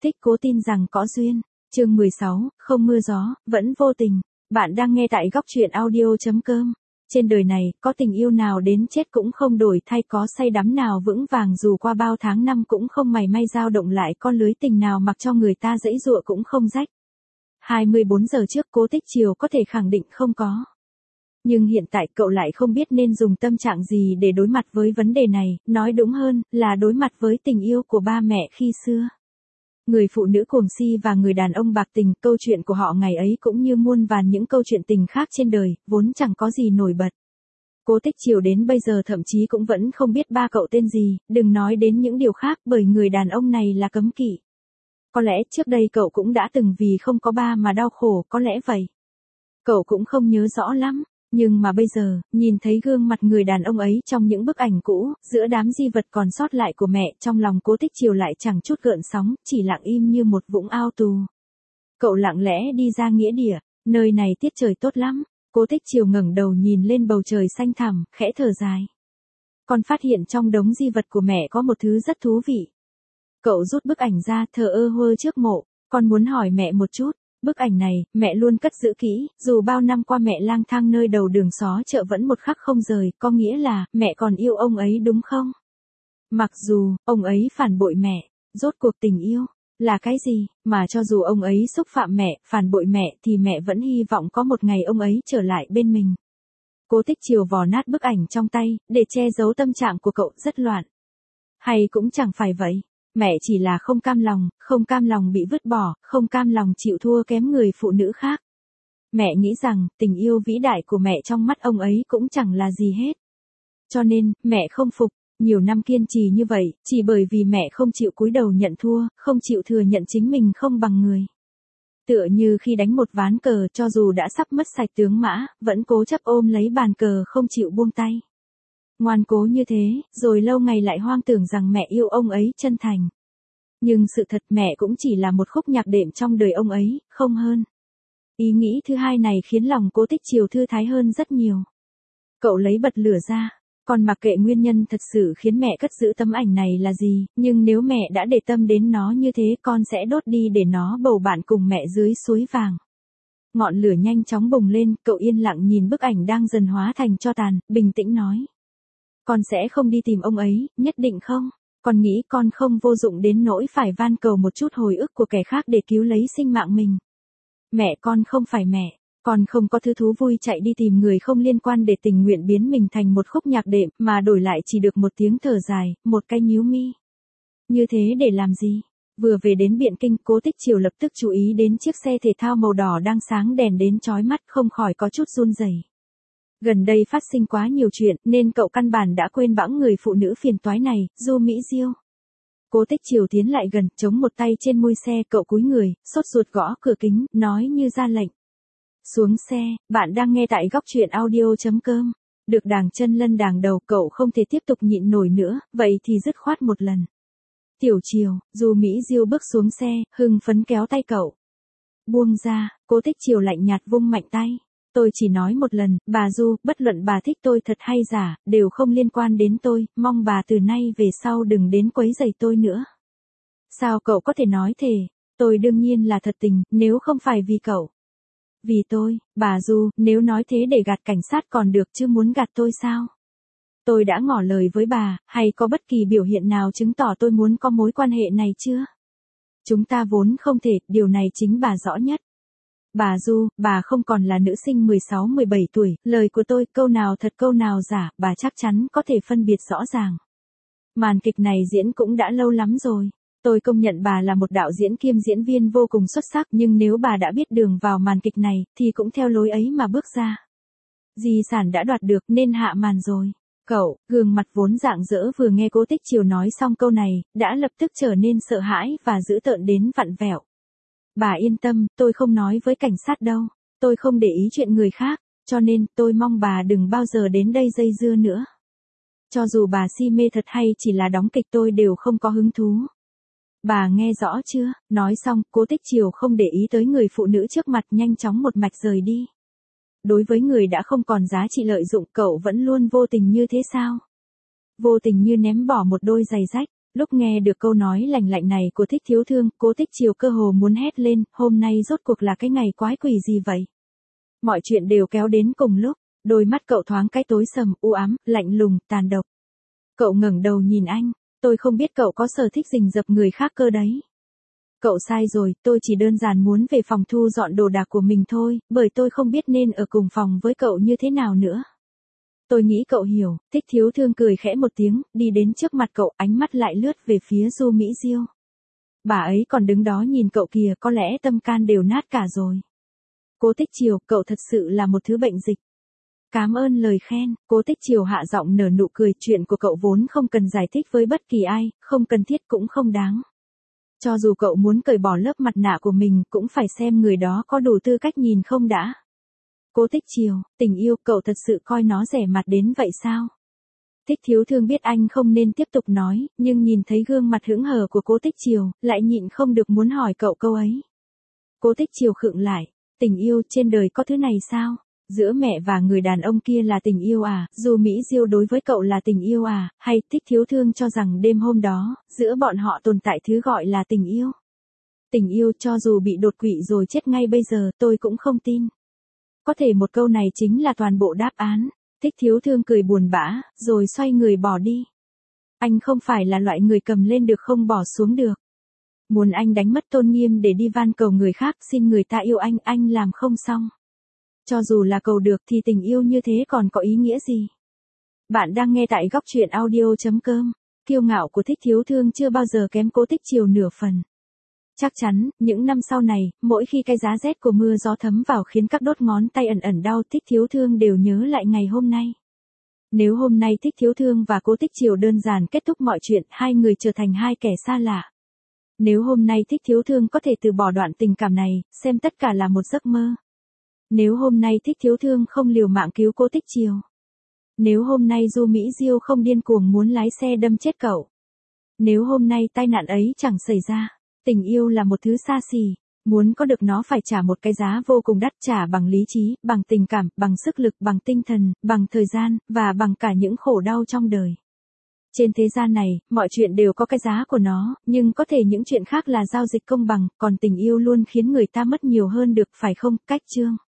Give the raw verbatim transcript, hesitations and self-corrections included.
Tích cố tin rằng có duyên. Chương mười sáu, không mưa gió, vẫn vô tình. Bạn đang nghe tại góc truyện audio.com. Trên đời này, có tình yêu nào đến chết cũng không đổi thay, có say đắm nào vững vàng dù qua bao tháng năm cũng không mảy may dao động lại, con lưới tình nào mặc cho người ta giãy giụa cũng không rách. hai mươi bốn giờ trước Cố Tích Chiều có thể khẳng định không có. Nhưng hiện tại cậu lại không biết nên dùng tâm trạng gì để đối mặt với vấn đề này, nói đúng hơn là đối mặt với tình yêu của ba mẹ khi xưa. Người phụ nữ cuồng si và người đàn ông bạc tình, câu chuyện của họ ngày ấy cũng như muôn vàn những câu chuyện tình khác trên đời, vốn chẳng có gì nổi bật. Cố Tích Chiều đến bây giờ thậm chí cũng vẫn không biết ba cậu tên gì, đừng nói đến những điều khác, bởi người đàn ông này là cấm kỵ. Có lẽ trước đây cậu cũng đã từng vì không có ba mà đau khổ, có lẽ vậy. Cậu cũng không nhớ rõ lắm. Nhưng mà bây giờ, nhìn thấy gương mặt người đàn ông ấy trong những bức ảnh cũ, giữa đám di vật còn sót lại của mẹ, trong lòng Cố Tích Chiều lại chẳng chút gợn sóng, chỉ lặng im như một vũng ao tù. Cậu lặng lẽ đi ra nghĩa địa, nơi này tiết trời tốt lắm. Cố Tích Chiều ngẩng đầu nhìn lên bầu trời xanh thẳm, khẽ thở dài. Con phát hiện trong đống di vật của mẹ có một thứ rất thú vị. Cậu rút bức ảnh ra, thờ ơ hơ trước mộ, con muốn hỏi mẹ một chút. Bức ảnh này, mẹ luôn cất giữ kỹ, dù bao năm qua mẹ lang thang nơi đầu đường xó chợ vẫn một khắc không rời, có nghĩa là, mẹ còn yêu ông ấy đúng không? Mặc dù, ông ấy phản bội mẹ, rốt cuộc tình yêu, là cái gì, mà cho dù ông ấy xúc phạm mẹ, phản bội mẹ thì mẹ vẫn hy vọng có một ngày ông ấy trở lại bên mình. Cố Tích Chiều vò nát bức ảnh trong tay, để che giấu tâm trạng của cậu rất loạn. Hay cũng chẳng phải vậy. Mẹ chỉ là không cam lòng, không cam lòng bị vứt bỏ, không cam lòng chịu thua kém người phụ nữ khác. Mẹ nghĩ rằng, tình yêu vĩ đại của mẹ trong mắt ông ấy cũng chẳng là gì hết. Cho nên, mẹ không phục, nhiều năm kiên trì như vậy, chỉ bởi vì mẹ không chịu cúi đầu nhận thua, không chịu thừa nhận chính mình không bằng người. Tựa như khi đánh một ván cờ, cho dù đã sắp mất sạch tướng mã, vẫn cố chấp ôm lấy bàn cờ không chịu buông tay. Ngoan cố như thế, rồi lâu ngày lại hoang tưởng rằng mẹ yêu ông ấy chân thành. Nhưng sự thật mẹ cũng chỉ là một khúc nhạc đệm trong đời ông ấy, không hơn. Ý nghĩ thứ hai này khiến lòng Cố Tích Chiều thư thái hơn rất nhiều. Cậu lấy bật lửa ra, còn mặc kệ nguyên nhân thật sự khiến mẹ cất giữ tấm ảnh này là gì, nhưng nếu mẹ đã để tâm đến nó như thế con sẽ đốt đi để nó bầu bạn cùng mẹ dưới suối vàng. Ngọn lửa nhanh chóng bùng lên, cậu yên lặng nhìn bức ảnh đang dần hóa thành tro tàn, bình tĩnh nói. Con sẽ không đi tìm ông ấy, nhất định không? Con nghĩ con không vô dụng đến nỗi phải van cầu một chút hồi ức của kẻ khác để cứu lấy sinh mạng mình. Mẹ con không phải mẹ, con không có thứ thú vui chạy đi tìm người không liên quan để tình nguyện biến mình thành một khúc nhạc đệm, mà đổi lại chỉ được một tiếng thở dài, một cái nhíu mi. Như thế để làm gì? Vừa về đến Biện Kinh, Cố Tích Chiều lập tức chú ý đến chiếc xe thể thao màu đỏ đang sáng đèn đến chói mắt, không khỏi có chút run rẩy. Gần đây phát sinh quá nhiều chuyện, nên cậu căn bản đã quên bẵng người phụ nữ phiền toái này, Du Mỹ Diêu. Cố Tích Chiều tiến lại gần, chống một tay trên mui xe, cậu cúi người, sốt ruột gõ cửa kính, nói như ra lệnh. Xuống xe, bạn đang nghe tại góc truyện audio.com. Được đàng chân lân đàng đầu, cậu không thể tiếp tục nhịn nổi nữa, vậy thì dứt khoát một lần. Tiểu Chiều, Du Mỹ Diêu bước xuống xe, hưng phấn kéo tay cậu. Buông ra, Cố Tích Chiều lạnh nhạt vung mạnh tay. Tôi chỉ nói một lần, bà Du, bất luận bà thích tôi thật hay giả, đều không liên quan đến tôi, mong bà từ nay về sau đừng đến quấy rầy tôi nữa. Sao cậu có thể nói thế? Tôi đương nhiên là thật tình, nếu không phải vì cậu. Vì tôi, bà Du, nếu nói thế để gạt cảnh sát còn được chứ muốn gạt tôi sao? Tôi đã ngỏ lời với bà, hay có bất kỳ biểu hiện nào chứng tỏ tôi muốn có mối quan hệ này chưa? Chúng ta vốn không thể, điều này chính bà rõ nhất. Bà Du, bà không còn là nữ sinh mười sáu mười bảy tuổi, lời của tôi, câu nào thật câu nào giả, bà chắc chắn có thể phân biệt rõ ràng. Màn kịch này diễn cũng đã lâu lắm rồi. Tôi công nhận bà là một đạo diễn kiêm diễn viên vô cùng xuất sắc, nhưng nếu bà đã biết đường vào màn kịch này, thì cũng theo lối ấy mà bước ra. Di sản đã đoạt được nên hạ màn rồi. Cậu, gương mặt vốn rạng rỡ vừa nghe Cố Tích Chiều nói xong câu này, đã lập tức trở nên sợ hãi và dữ tợn đến vặn vẹo. Bà yên tâm, tôi không nói với cảnh sát đâu. Tôi không để ý chuyện người khác, cho nên tôi mong bà đừng bao giờ đến đây dây dưa nữa. Cho dù bà si mê thật hay chỉ là đóng kịch tôi đều không có hứng thú. Bà nghe rõ chưa? Nói xong, Cố Tích Chiều không để ý tới người phụ nữ trước mặt, nhanh chóng một mạch rời đi. Đối với người đã không còn giá trị lợi dụng, cậu vẫn luôn vô tình như thế sao? Vô tình như ném bỏ một đôi giày rách. Lúc nghe được câu nói lành lạnh này của Thích Thiếu Thương, Cố Tích Chiều cơ hồ muốn hét lên, hôm nay rốt cuộc là cái ngày quái quỷ gì vậy? Mọi chuyện đều kéo đến cùng lúc, đôi mắt cậu thoáng cái tối sầm, u ám, lạnh lùng, tàn độc. Cậu ngẩng đầu nhìn anh, tôi không biết cậu có sở thích rình rập người khác cơ đấy. Cậu sai rồi, tôi chỉ đơn giản muốn về phòng thu dọn đồ đạc của mình thôi, bởi tôi không biết nên ở cùng phòng với cậu như thế nào nữa. Tôi nghĩ cậu hiểu. Thích Thiếu Thương cười khẽ một tiếng, đi đến trước mặt cậu, ánh mắt lại lướt về phía Du Mỹ Diêu. Bà ấy còn đứng đó nhìn cậu kìa, có lẽ tâm can đều nát cả rồi. Cố Tích Chiều, cậu thật sự là một thứ bệnh dịch. Cảm ơn lời khen. Cố Tích Chiều hạ giọng nở nụ cười, chuyện của cậu vốn không cần giải thích với bất kỳ ai, không cần thiết cũng không đáng. Cho dù cậu muốn cởi bỏ lớp mặt nạ của mình, cũng phải xem người đó có đủ tư cách nhìn không đã. Cố Tích Chiều, tình yêu, cậu thật sự coi nó rẻ mặt đến vậy sao? Thích Thiếu Thương biết anh không nên tiếp tục nói, nhưng nhìn thấy gương mặt hững hờ của Cố Tích Chiều, lại nhịn không được muốn hỏi cậu câu ấy. Cố Tích Chiều khựng lại, tình yêu, trên đời có thứ này sao? Giữa mẹ và người đàn ông kia là tình yêu à, dù Mỹ Diêu đối với cậu là tình yêu à, hay Thích Thiếu Thương cho rằng đêm hôm đó, giữa bọn họ tồn tại thứ gọi là tình yêu? Tình yêu cho dù bị đột quỵ rồi chết ngay bây giờ, tôi cũng không tin. Có thể một câu này chính là toàn bộ đáp án. Thích Thiếu Thương cười buồn bã, rồi xoay người bỏ đi. Anh không phải là loại người cầm lên được không bỏ xuống được. Muốn anh đánh mất tôn nghiêm để đi van cầu người khác xin người ta yêu anh, anh làm không xong. Cho dù là cầu được thì tình yêu như thế còn có ý nghĩa gì? Bạn đang nghe tại góc truyện audio chấm com. Kiêu ngạo của Thích Thiếu Thương chưa bao giờ kém Cố Tích Chiều nửa phần. Chắc chắn, những năm sau này, mỗi khi cái giá rét của mưa gió thấm vào khiến các đốt ngón tay ẩn ẩn đau, Thích Thiếu Thương đều nhớ lại ngày hôm nay. Nếu hôm nay Thích Thiếu Thương và Cố Tích Chiều đơn giản kết thúc mọi chuyện, hai người trở thành hai kẻ xa lạ. Nếu hôm nay Thích Thiếu Thương có thể từ bỏ đoạn tình cảm này, xem tất cả là một giấc mơ. Nếu hôm nay Thích Thiếu Thương không liều mạng cứu Cố Tích Chiều. Nếu hôm nay Du Mỹ Diêu không điên cuồng muốn lái xe đâm chết cậu. Nếu hôm nay tai nạn ấy chẳng xảy ra. Tình yêu là một thứ xa xỉ, muốn có được nó phải trả một cái giá vô cùng đắt, trả bằng lý trí, bằng tình cảm, bằng sức lực, bằng tinh thần, bằng thời gian, và bằng cả những khổ đau trong đời. Trên thế gian này, mọi chuyện đều có cái giá của nó, nhưng có thể những chuyện khác là giao dịch công bằng, còn tình yêu luôn khiến người ta mất nhiều hơn được, phải không? Cách chương